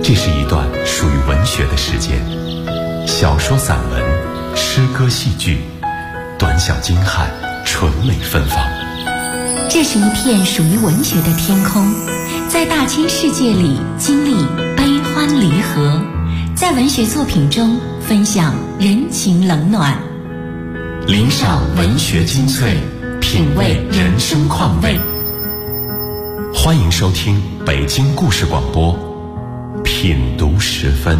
这是一段属于文学的时间，小说、散文、诗歌、戏剧，短小精悍，纯美芬芳。 这是一片属于文学的天空，在大千世界里经历悲欢离合，在文学作品中分享人情冷暖， 聆赏文学精粹，品味人生况味。欢迎收听北京故事广播品读时分。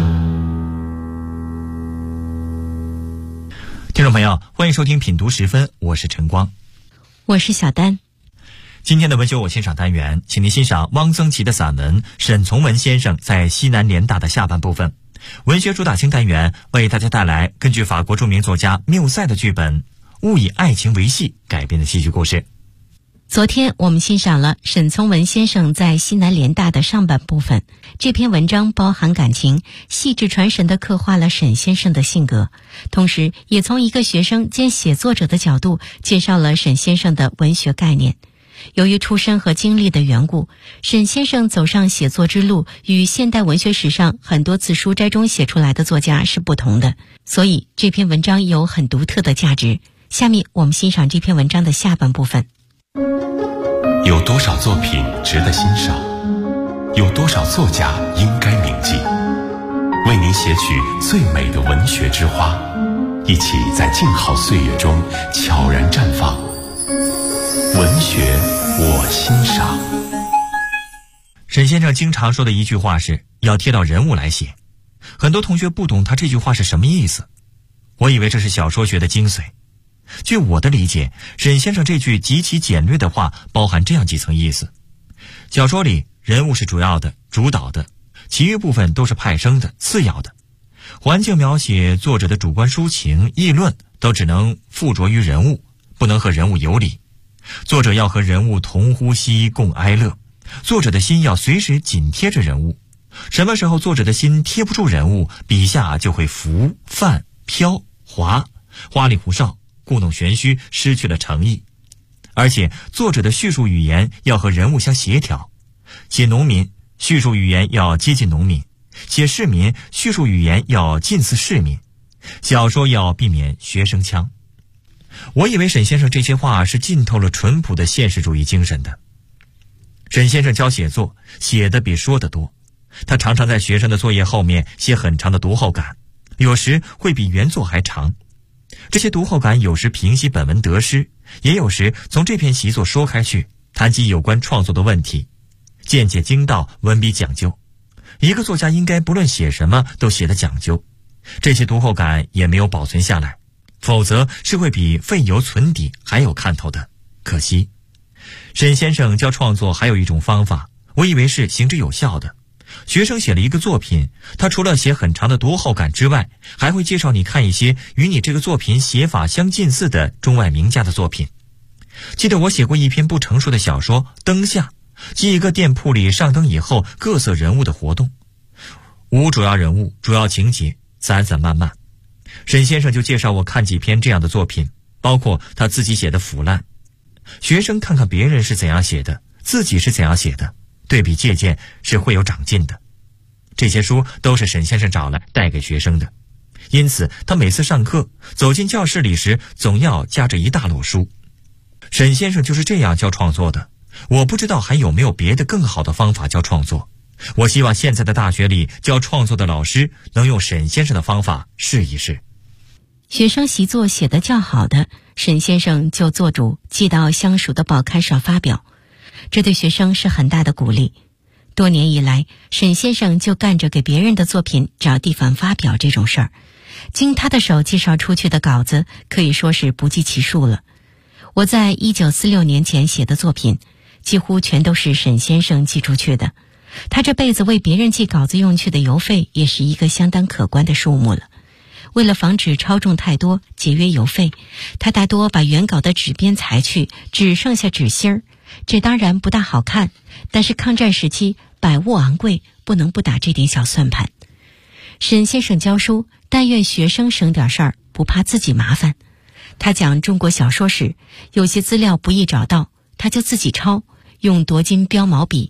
听众朋友，欢迎收听品读时分，我是晨光， 我是小丹。 今天的文学我欣赏单元，请您欣赏汪曾祺的散文《沈从文先生在西南联大》的下半部分。文学主打星单元为大家带来根据法国著名作家缪塞的剧本《勿以爱情为戏》改编的戏剧故事。 昨天我们欣赏了沈从文先生在西南联大的上半部分，这篇文章包含感情，细致传神地刻画了沈先生的性格，同时也从一个学生兼写作者的角度介绍了沈先生的文学概念。由于出身和经历的缘故，沈先生走上写作之路与现代文学史上很多自书斋中写出来的作家是不同的，所以这篇文章有很独特的价值。下面我们欣赏这篇文章的下半部分。 有多少作品值得欣赏？有多少作家应该铭记？为您写取最美的文学之花，一起在静好岁月中悄然绽放。文学我欣赏。 沈先生经常说的一句话是要贴到人物来写，很多同学不懂他这句话是什么意思，我以为这是小说学的精髓。据我的理解，沈先生这句极其简略的话包含这样几层意思：小说里人物是主要的、主导的，其余部分都是派生的、次要的。环境描写、作者的主观抒情、议论都只能附着于人物，不能和人物游离。作者要和人物同呼吸共哀乐，作者的心要随时紧贴着人物。什么时候作者的心贴不住人物，笔下就会浮、泛、飘、滑，花里胡哨，故弄玄虚，失去了诚意。而且作者的叙述语言要和人物相协调，写农民叙述语言要接近农民，写市民叙述语言要近似市民，小说要避免学生腔。我以为沈先生这些话是浸透了淳朴的现实主义精神的。沈先生教写作，写的比说的多，他常常在学生的作业后面写很长的读后感，有时会比原作还长。这些读后感有时平息本文得失，也有时从这篇习作说开去，谈及有关创作的问题，见解精到，文笔讲究。一个作家应该不论写什么都写得讲究，这些读后感也没有保存下来，否则是会比废油存底还有看头的，可惜。沈先生教创作还有一种方法，我以为是行之有效的。学生写了一个作品，他除了写很长的读后感之外，还会介绍你看一些与你这个作品写法相近似的中外名家的作品。记得我写过一篇不成熟的小说《灯下》，记一个店铺里上灯以后各色人物的活动，无主要人物，主要情节，散散漫漫。沈先生就介绍我看几篇这样的作品，包括他自己写的《腐烂》。学生看看别人是怎样写的，自己是怎样写的，对比借鉴是会有长进的。这些书都是沈先生找来带给学生的，因此他每次上课走进教室里时总要夹着一大摞书。沈先生就是这样教创作的，我不知道还有没有别的更好的方法教创作。我希望现在的大学里教创作的老师能用沈先生的方法试一试。 学生习作写得较好的，沈先生就做主寄到相属的报刊上发表，这对学生是很大的鼓励。多年以来，沈先生就干着给别人的作品找地方发表这种事儿，经他的手介绍出去的稿子可以说是不计其数了。我在1946年前写的作品，几乎全都是沈先生寄出去的。他这辈子为别人寄稿子用去的邮费也是一个相当可观的数目了。为了防止超重太多，节约邮费，他大多把原稿的纸边裁去，只剩下纸芯儿。这当然不大好看，但是抗战时期百物昂贵，不能不打这点小算盘。沈先生教书，但愿学生省点事儿，不怕自己麻烦。他讲中国小说史，有些资料不易找到，他就自己抄，用夺金标毛笔，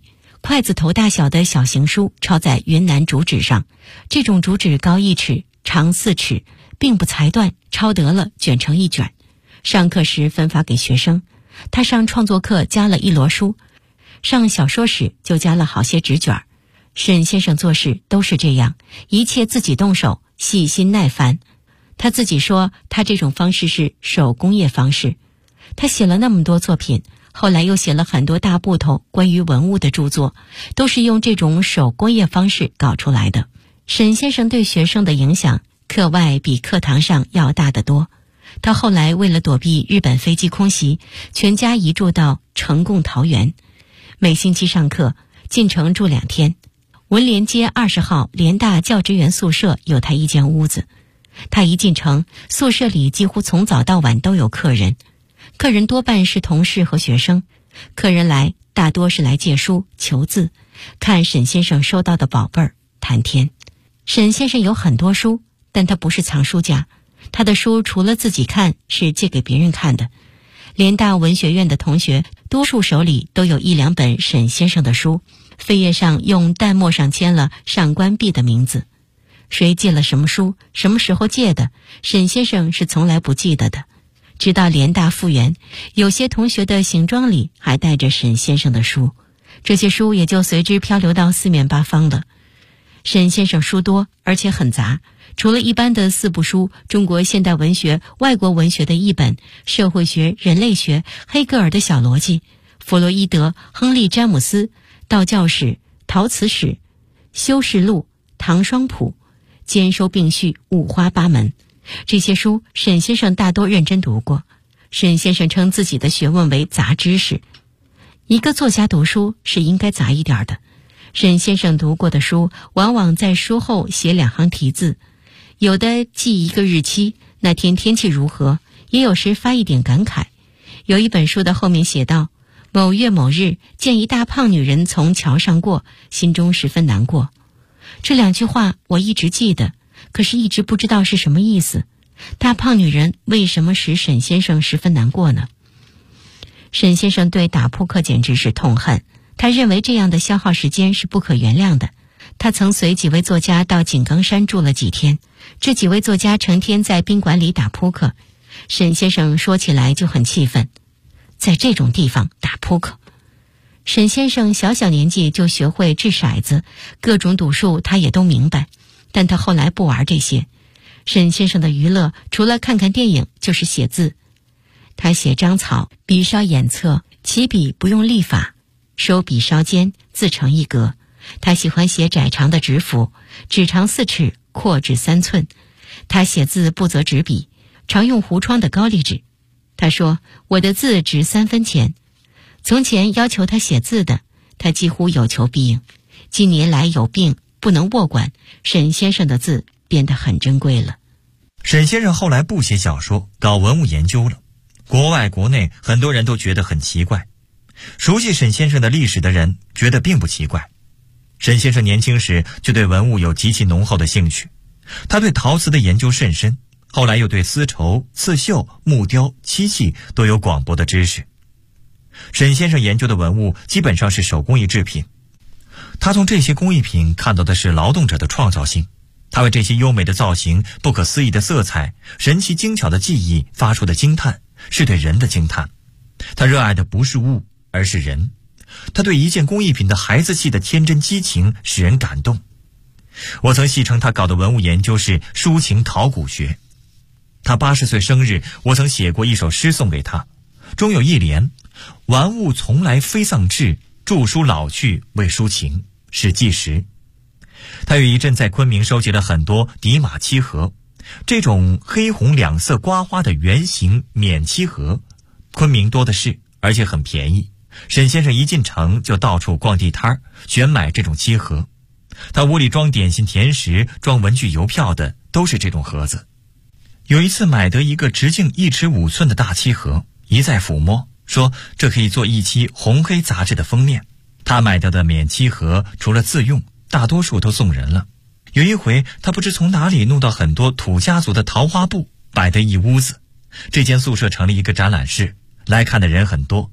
筷子头大小的小型书抄在云南竹纸上，这种竹纸高1尺，长4尺，并不裁断，抄得了卷成一卷。上课时分发给学生。他上创作课加了1摞书，上小说史就加了好些纸卷。沈先生做事都是这样，一切自己动手，细心耐烦。他自己说，他这种方式是手工业方式。他写了那么多作品，后来又写了很多大部头关于文物的著作，都是用这种手工业方式搞出来的。沈先生对学生的影响，课外比课堂上要大得多。他后来为了躲避日本飞机空袭，全家移住到成贡桃园，每星期上课，进城住2天。文联街20号联大教职员宿舍有他一间屋子。他一进城，宿舍里几乎从早到晚都有客人，客人多半是同事和学生。客人来大多是来借书求字，看沈先生收到的宝贝儿，谈天。沈先生有很多书，但他不是藏书家，他的书除了自己看，是借给别人看的。联大文学院的同学多数手里都有1、2本沈先生的书，扉页上用淡墨上签了上官弼的名字。谁借了什么书，什么时候借的，沈先生是从来不记得的。直到联大复原，有些同学的行装里还带着沈先生的书，这些书也就随之漂流到四面八方了。沈先生书多，而且很杂，除了一般的4部书，中国现代文学、外国文学的译本、社会学、人类学、黑格尔的小逻辑、弗洛伊德、亨利·詹姆斯、道教史、陶瓷史、修士录、唐双谱，兼收并蓄，五花八门。这些书沈先生大多认真读过。沈先生称自己的学问为杂知识。一个作家读书是应该杂一点的。沈先生读过的书往往在书后写2行题字，有的记一个日期，那天天气如何，也有时发一点感慨。有一本书的后面写道，某月某日见一大胖女人从桥上过，心中十分难过。这2句话我一直记得，可是一直不知道是什么意思。大胖女人为什么使沈先生十分难过呢？沈先生对打扑克简直是痛恨，他认为这样的消耗时间是不可原谅的。他曾随几位作家到井冈山住了几天，这几位作家成天在宾馆里打扑克。沈先生说起来就很气愤，在这种地方打扑克。沈先生小年纪就学会掷骰子，各种赌术他也都明白，但他后来不玩这些。沈先生的娱乐除了看看电影就是写字。他写章草，笔稍眼侧，起笔不用立法，收笔稍尖，自成一格。他喜欢写窄长的纸幅，纸长4尺，阔至3寸。他写字不择纸笔，常用糊窗的高丽纸。他说，我的字值3分钱。从前要求他写字的，他几乎有求必应。近年来有病不能握管，沈先生的字变得很珍贵了。 沈先生后来不写小说，搞文物研究了。国外国内很多人都觉得很奇怪，熟悉沈先生的历史的人觉得并不奇怪。沈先生年轻时就对文物有极其浓厚的兴趣，他对陶瓷的研究甚深，后来又对丝绸、刺绣、木雕、漆器都有广博的知识。沈先生研究的文物基本上是手工艺制品，他从这些工艺品看到的是劳动者的创造性，他为这些优美的造型、不可思议的色彩、神奇精巧的技艺发出的惊叹，是对人的惊叹。他热爱的不是物，而是人。他对一件工艺品的孩子气的天真激情使人感动。我曾戏称他搞的文物研究是抒情考古学。他80岁生日，我曾写过一首诗送给他，中有一联：玩物从来非丧志，著书老去为抒情，是纪实。他有一阵在昆明收集了很多底马漆盒，这种黑红2色刮花的圆形免漆盒，昆明多的是，而且很便宜。沈先生一进城就到处逛地摊，选买这种漆盒。他屋里装点心甜食、装文具邮票的都是这种盒子。有一次买得一个直径1尺5寸的大漆盒，一再抚摸，说这可以做一期红黑杂志的封面。他买到的免漆盒除了自用，大多数都送人了。有一回他不知从哪里弄到很多土家族的桃花布，摆得一屋子。这间宿舍成了一个展览室，来看的人很多。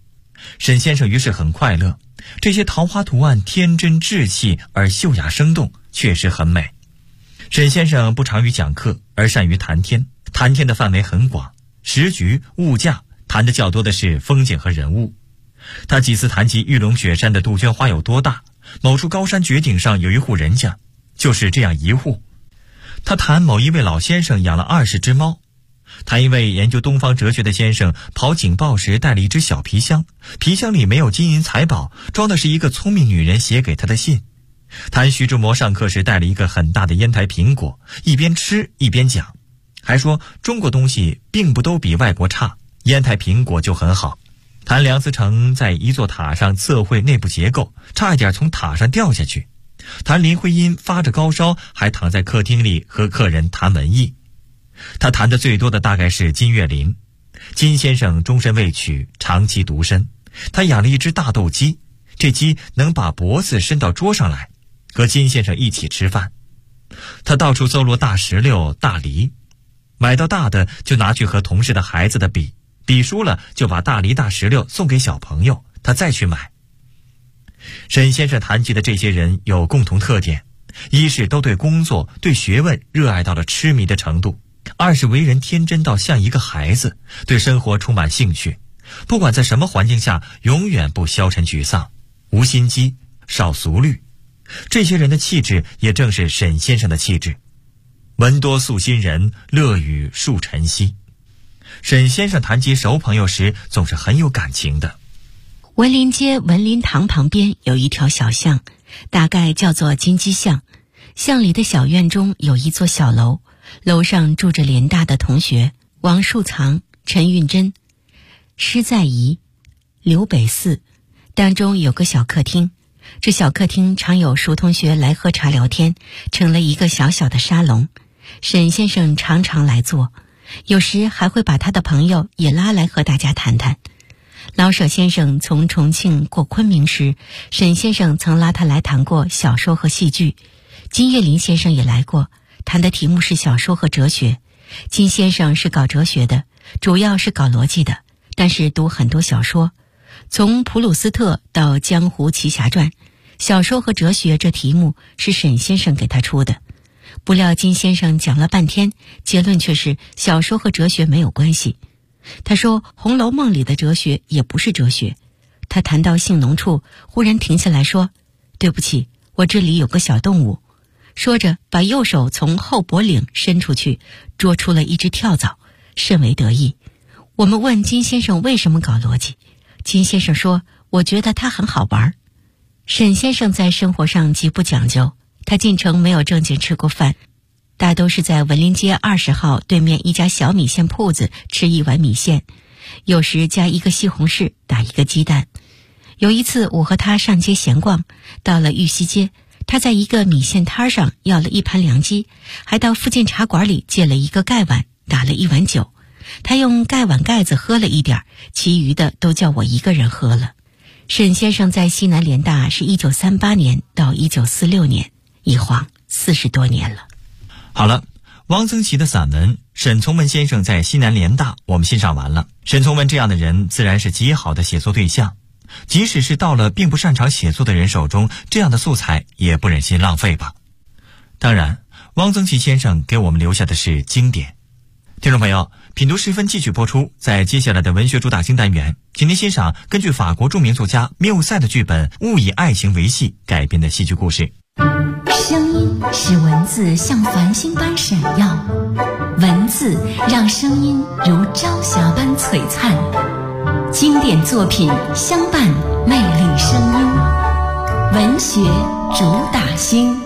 沈先生于是很快乐，这些桃花图案天真稚气而秀雅生动，确实很美。沈先生不常于讲课，而善于谈天，谈天的范围很广，时局、物价，谈的较多的是风景和人物。他几次谈及玉龙雪山的杜鹃花有多大，某处高山绝顶上有一户人家，就是这样一户。他谈某一位老先生养了20只猫，谈一位研究东方哲学的先生跑警报时带了一只小皮箱，皮箱里没有金银财宝，装的是一个聪明女人写给他的信。谈徐志摩上课时带了一个很大的烟台苹果，一边吃一边讲，还说中国东西并不都比外国差，烟台苹果就很好。谈梁思成在一座塔上测绘内部结构，差一点从塔上掉下去。谈林徽因发着高烧，还躺在客厅里和客人谈文艺。他谈的最多的大概是金岳霖。金先生终身未娶，长期独身，他养了一只大斗鸡，这鸡能把脖子伸到桌上来，和金先生一起吃饭。他到处搜罗大石榴、大梨，买到大的就拿去和同事的孩子的比，比输了就把大梨大石榴送给小朋友，他再去买。沈先生谈及的这些人有共同特点，一是都对工作、对学问热爱到了痴迷的程度，二是为人天真到像一个孩子，对生活充满兴趣，不管在什么环境下永远不消沉沮丧，无心机，少俗虑。这些人的气质也正是沈先生的气质。闻多素心人，乐语树晨曦。沈先生谈及熟朋友时总是很有感情的。 文林街文林堂旁边有一条小巷，大概叫做金鸡巷。巷里的小院中有一座小楼，楼上住着联大的同学王树藏、陈运珍、施在仪、刘北四，当中有个小客厅。这小客厅常有熟同学来喝茶聊天，成了一个小小的沙龙。沈先生常常来坐，有时还会把他的朋友也拉来和大家谈谈。老舍先生从重庆过昆明时，沈先生曾拉他来谈过小说和戏剧。金岳霖先生也来过，谈的题目是小说和哲学。金先生是搞哲学的，主要是搞逻辑的，但是读很多小说，从普鲁斯特到江湖奇侠传，小说和哲学这题目是沈先生给他出的。不料金先生讲了半天，结论却是小说和哲学没有关系。他说《红楼梦》里的哲学也不是哲学。他谈到性浓处，忽然停下来说，对不起，我这里有个小动物。说着把右手从后脖领伸出去，捉出了一只跳蚤，甚为得意。我们问金先生为什么搞逻辑，金先生说，我觉得它很好玩。沈先生在生活上极不讲究，他进城没有正经吃过饭，大都是在文林街20号对面一家小米线铺子吃一碗米线，有时加一个西红柿，打一个鸡蛋。有一次我和他上街闲逛，到了玉溪街，他在一个米线摊上要了一盘凉鸡，还到附近茶馆里借了一个盖碗，打了一碗酒。他用盖碗盖子喝了一点，其余的都叫我一个人喝了。沈先生在西南联大是1938年到1946年，一晃40多年了。 好了，汪曾祺的散文《沈从文先生在西南联大》我们欣赏完了。沈从文这样的人自然是极好的写作对象，即使是到了并不擅长写作的人手中，这样的素材也不忍心浪费吧。当然，汪曾祺先生给我们留下的是经典。听众朋友，品读10分继续播出，在接下来的文学主打新单元，请您欣赏根据法国著名作家缪塞的剧本《误以爱情为戏》改编的戏剧故事。 声音使文字像繁星般闪耀，文字让声音如朝霞般璀璨。经典作品相伴，魅力声音，文学主打星。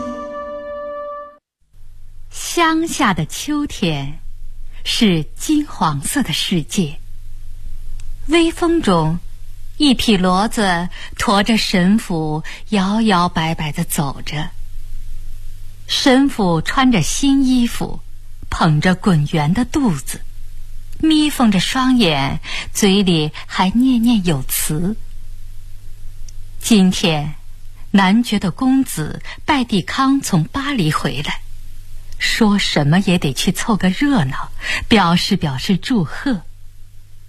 乡下的秋天是金黄色的世界，微风中一匹骡子驮着神父摇摇摆摆地走着，神父穿着新衣服，捧着滚圆的肚子，眯缝着双眼，嘴里还念念有词。今天男爵的公子拜蒂康从巴黎回来，说什么也得去凑个热闹，表示祝贺。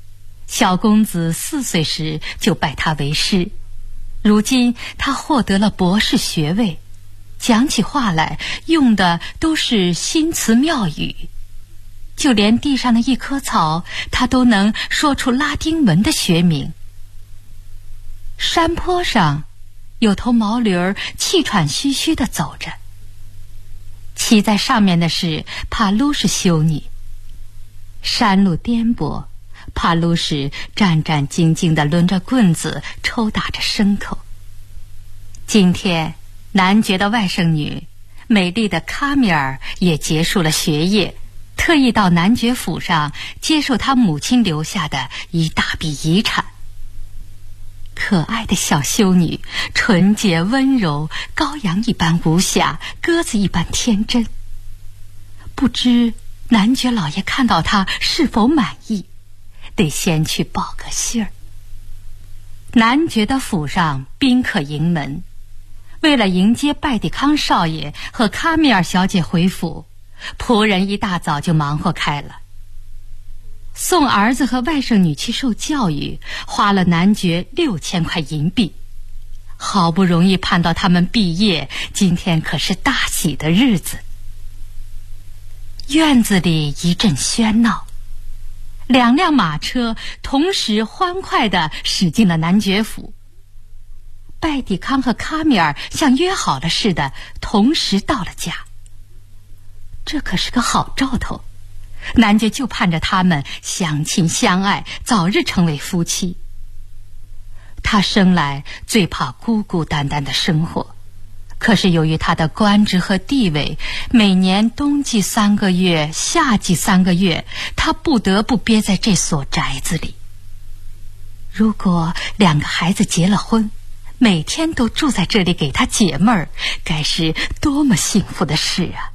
小公子4岁时就拜他为师，如今他获得了博士学位，讲起话来用的都是新词妙语，就连地上的一棵草，他都能说出拉丁文的学名。山坡上有头毛驴儿气喘吁吁地走着，骑在上面的是帕鲁什修女。山路颠簸，帕鲁什战战兢兢地抡着棍子抽打着牲口。今天男爵的外甥女美丽的卡米尔也结束了学业，特意到男爵府上接受他母亲留下的一大笔遗产。可爱的小修女，纯洁温柔，羔羊一般无瑕，鸽子一般天真。不知男爵老爷看到她是否满意，得先去报个信儿。男爵的府上宾客盈门，为了迎接拜迪康少爷和卡米尔小姐回府，仆人一大早就忙活开了。送儿子和外甥女去受教育，花了男爵6000块银币。好不容易盼到他们毕业，今天可是大喜的日子。院子里一阵喧闹，2辆马车同时欢快地驶进了男爵府。拜迪康和卡米尔像约好了似的，同时到了家。这可是个好兆头，男爵就盼着他们相亲相爱，早日成为夫妻。他生来最怕孤孤单单的生活，可是由于他的官职和地位，每年冬季3个月，夏季3个月，他不得不憋在这所宅子里。如果2个孩子结了婚，每天都住在这里给他解闷儿，该是多么幸福的事啊！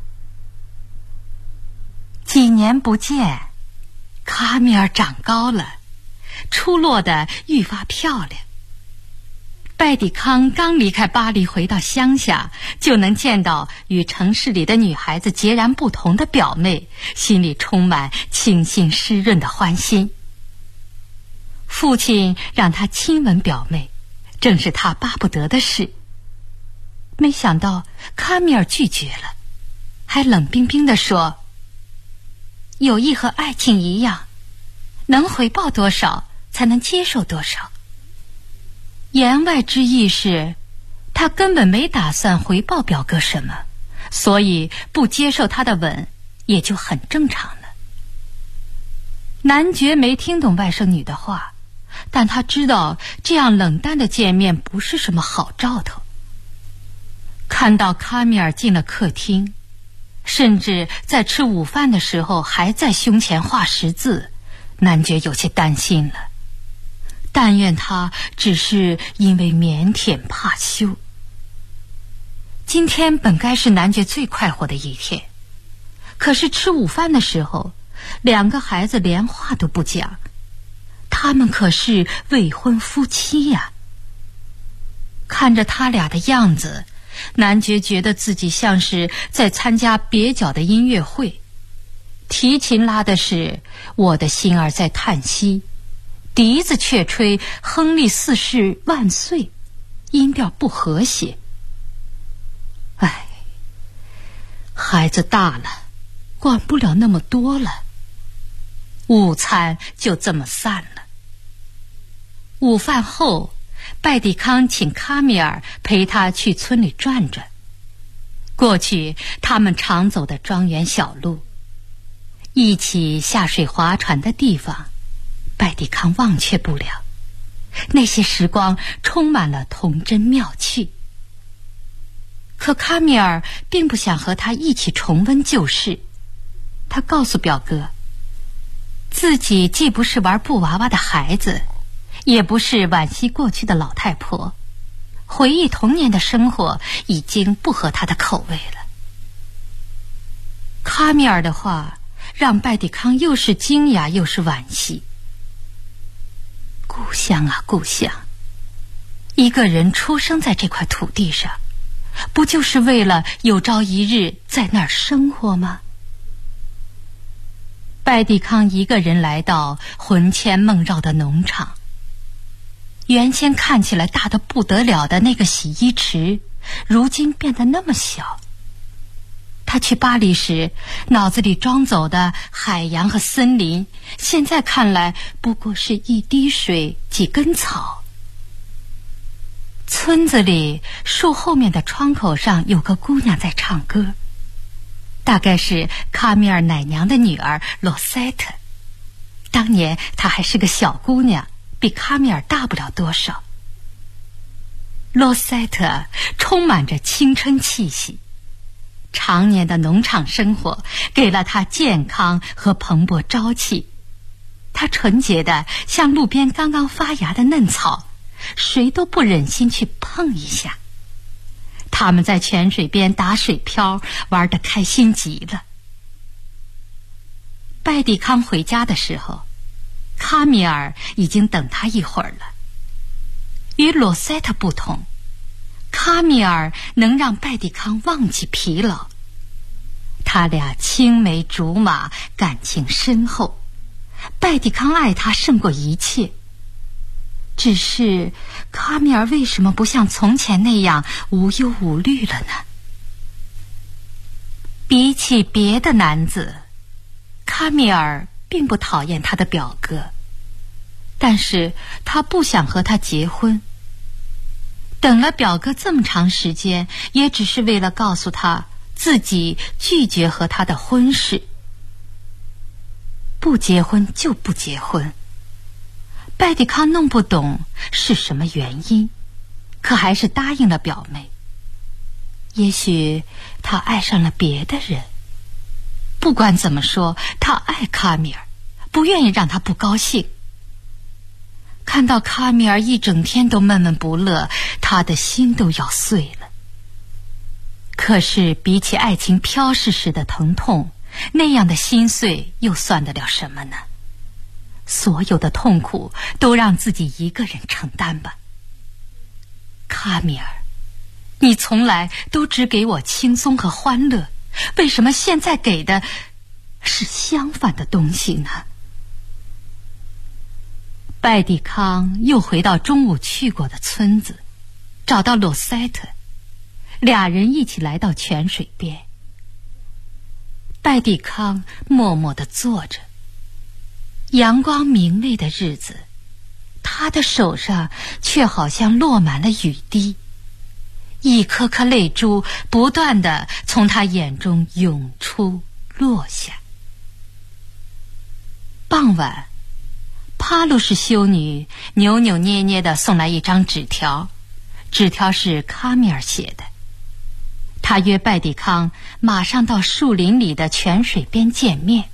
几年不见，卡米尔长高了，出落得愈发漂亮。拜迪康刚离开巴黎回到乡下，就能见到与城市里的女孩子截然不同的表妹，心里充满清新湿润的欢心。父亲让他亲吻表妹，正是他巴不得的事。没想到卡米尔拒绝了，还冷冰冰地说：友谊和爱情一样，能回报多少才能接受多少。言外之意是，他根本没打算回报表哥什么，所以不接受他的吻也就很正常了。男爵没听懂外甥女的话，但他知道这样冷淡的见面不是什么好兆头。看到卡米尔进了客厅，甚至在吃午饭的时候还在胸前画十字，男爵有些担心了。但愿他只是因为腼腆怕羞。今天本该是男爵最快活的一天，可是吃午饭的时候，2个孩子连话都不讲，他们可是未婚夫妻呀。看着他俩的样子，男爵觉得自己像是在参加蹩脚的音乐会，提琴拉的是我的心儿在叹息，笛子却吹亨利4世万岁，音调不和谐。唉，孩子大了，管不了那么多了。午餐就这么散了。午饭后，拜迪康请卡米尔陪他去村里转转，过去他们常走的庄园小路，一起下水划船的地方，拜迪康忘却不了。那些时光充满了童真妙趣。可卡米尔并不想和他一起重温旧事，他告诉表哥，自己既不是玩布娃娃的孩子，也不是惋惜过去的老太婆，回忆童年的生活已经不合他的口味了。卡米尔的话让拜迪康又是惊讶又是惋惜。故乡啊故乡，一个人出生在这块土地上，不就是为了有朝一日在那儿生活吗？ 拜蒂康一个人来到魂牵梦绕的农场。原先看起来大得不得了的那个洗衣池，如今变得那么小。他去巴黎时脑子里装走的海洋和森林，现在看来不过是一滴水几根草。村子里树后面的窗口上有个姑娘在唱歌，大概是卡米尔奶娘的女儿罗塞特。当年她还是个小姑娘，比卡米尔大不了多少。罗塞特充满着青春气息，常年的农场生活给了她健康和蓬勃朝气。她纯洁的像路边刚刚发芽的嫩草，谁都不忍心去碰一下。他们在泉水边打水漂，玩得开心极了。拜蒂康回家的时候，卡米尔已经等他一会儿了。与罗塞特不同，卡米尔能让拜蒂康忘记疲劳。他俩青梅竹马，感情深厚。拜蒂康爱他胜过一切。只是卡米尔为什么不像从前那样无忧无虑了呢？比起别的男子，卡米尔并不讨厌他的表哥，但是他不想和他结婚。等了表哥这么长时间，也只是为了告诉他自己拒绝和他的婚事。不结婚就不结婚。拜蒂康弄不懂是什么原因，可还是答应了表妹。也许他爱上了别的人。不管怎么说，他爱卡米尔，不愿意让他不高兴。看到卡米尔一整天都闷闷不乐，他的心都要碎了。可是比起爱情飘逝时的疼痛，那样的心碎又算得了什么呢？所有的痛苦都让自己一个人承担吧。卡米尔，你从来都只给我轻松和欢乐，为什么现在给的是相反的东西呢？拜蒂康又回到中午去过的村子，找到罗塞特，俩人一起来到泉水边。拜蒂康默默地坐着，阳光明媚的日子，他的手上却好像落满了雨滴，一颗颗泪珠不断地从他眼中涌出落下。傍晚，帕鲁士修女扭扭捏捏地送来一张纸条，纸条是卡米尔写的。他约拜蒂康马上到树林里的泉水边见面。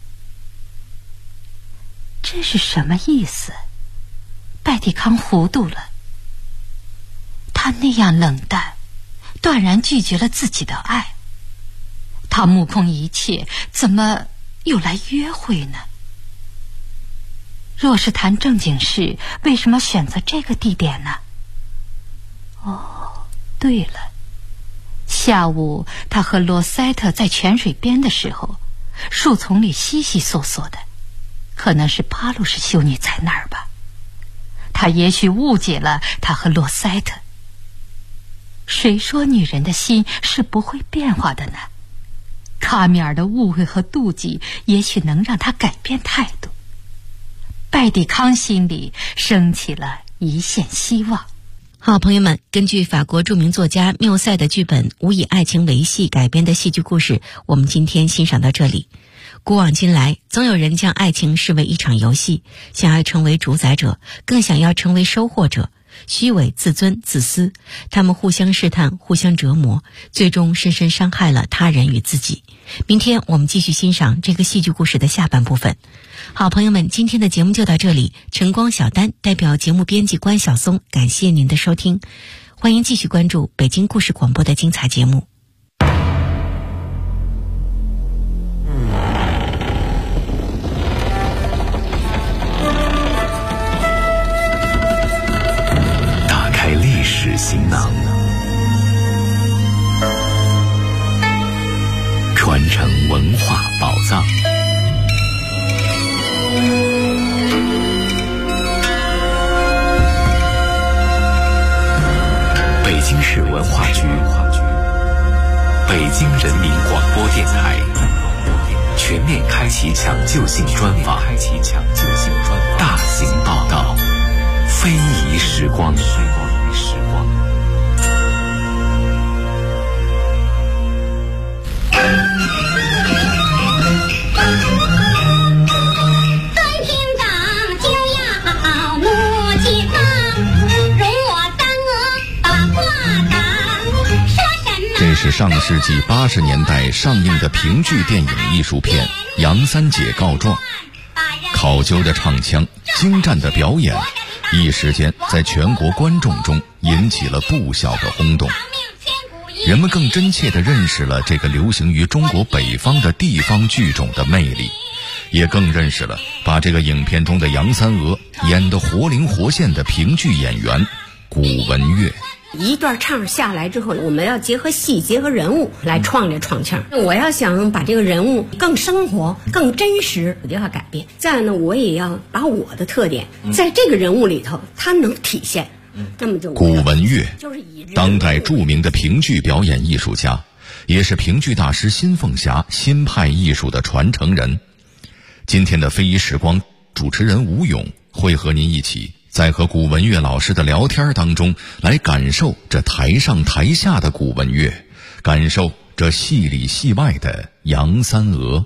这是什么意思？拜蒂康糊涂了。他那样冷淡，断然拒绝了自己的爱。他目空一切，怎么又来约会呢？若是谈正经事，为什么选择这个地点呢？哦，对了，下午他和罗塞特在泉水边的时候，树丛里悉悉索索的，可能是帕鲁士修女在那儿吧。他也许误解了他和罗塞特。谁说女人的心是不会变化的呢？卡米尔的误会和妒忌也许能让他改变态度。拜蒂康心里升起了一线希望。 好，朋友们，根据法国著名作家缪塞的剧本《无以爱情为戏》改编的戏剧故事，我们今天欣赏到这里。古往今来，总有人将爱情视为一场游戏，想要成为主宰者，更想要成为收获者。虚伪、自尊、自私，他们互相试探，互相折磨，最终深深伤害了他人与自己。明天我们继续欣赏这个戏剧故事的下半部分。好，朋友们，今天的节目就到这里。晨光小丹代表节目编辑关晓松，感谢您的收听。欢迎继续关注北京故事广播的精彩节目。 历史行囊，传承文化宝藏， 京市文化局、北京人民广播电台全面开启抢救性专访，大型报道，非遗时光。 这是上世纪80年代上映的评剧电影艺术片《杨三姐告状》，考究的唱腔，精湛的表演，一时间在全国观众中引起了不小的轰动。人们更真切地认识了这个流行于中国北方的地方剧种的魅力，也更认识了把这个影片中的杨三娥演得活灵活现的评剧演员古文月。 一段唱下来之后，我们要结合戏结合人物来创这创腔。我要想把这个人物更生活更真实，我就要改变。再来呢，我也要把我的特点在这个人物里头它能体现。那么就古文月，当代著名的评剧表演艺术家，也是评剧大师新凤霞新派艺术的传承人。今天的非遗时光，主持人吴勇会和您一起在和古文月老师的聊天当中，来感受这台上台下的古文月，感受这戏里戏外的杨三娥。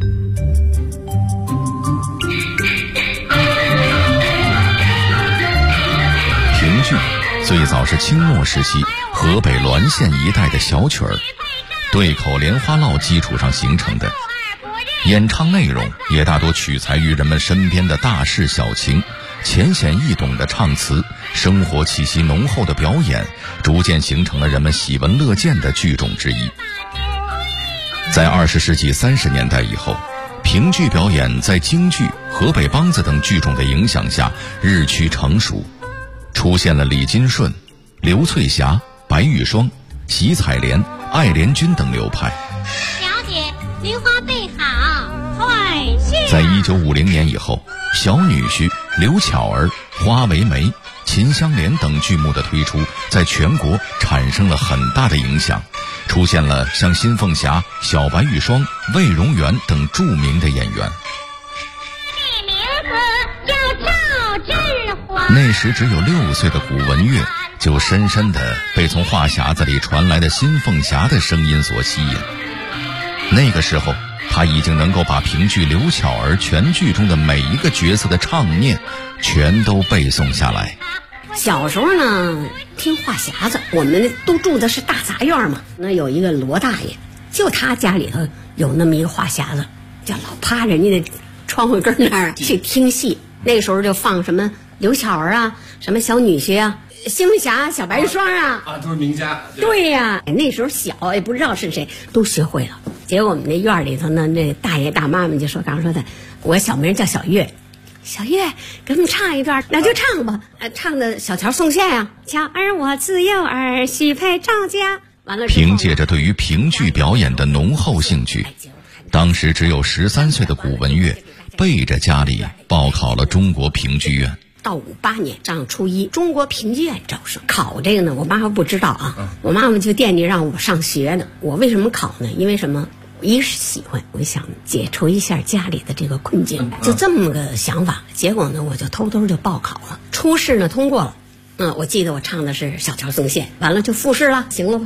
评剧最早是清末时期河北滦县一带的小曲儿，对口莲花落基础上形成的，演唱内容也大多取材于人们身边的大事小情，浅显易懂的唱词，生活气息浓厚的表演，逐渐形成了人们喜闻乐见的剧种之一。在20世纪30年代以后，评剧表演在京剧、河北梆子等剧种的影响下日趋成熟，出现了李金顺、刘翠霞、白玉霜、席彩莲、艾莲君等流派。 小姐，梨花备好，快去。 在1950年以后，小女婿、刘巧儿、花为媒、秦香莲等剧目的推出，在全国产生了很大的影响，出现了像新凤霞、小白玉霜、魏荣元等著名的演员。 这名字叫赵振华。 那时只有6岁的古文月，就深深地被从话匣子里传来的新凤霞的声音所吸引。那个时候，他已经能够把评剧刘巧儿全剧中的每一个角色的唱念全都背诵下来。 小时候呢，听话匣子，我们都住的是大杂院嘛。那有一个罗大爷，就他家里头有那么一个话匣子，就老趴人家的窗户根那儿去听戏。那个时候就放什么刘巧儿啊，什么小女婿啊，新凤霞、小白玉霜啊， 都是名家。 对呀，那时候小也不知道是谁，都学会了。结果我们那院里头呢，那大爷大妈们就说，刚说的，我小名叫小月，小月给我们唱一段，那就唱吧。唱的小桥送线呀，巧儿我自幼儿许配赵家。完了， 凭借着对于评剧表演的浓厚兴趣，当时只有13岁的古文月背着家里报考了中国评剧院。 到58年上初一，中国评剧院招生考这个呢，我妈妈不知道啊，我妈妈就惦记让我上学呢。我为什么考呢？因为什么？一是喜欢，我想解除一下家里的这个困境，就这么个想法。结果呢，我就偷偷就报考了，初试呢通过了。我记得我唱的是小桥送线，完了就复试了，行了吧？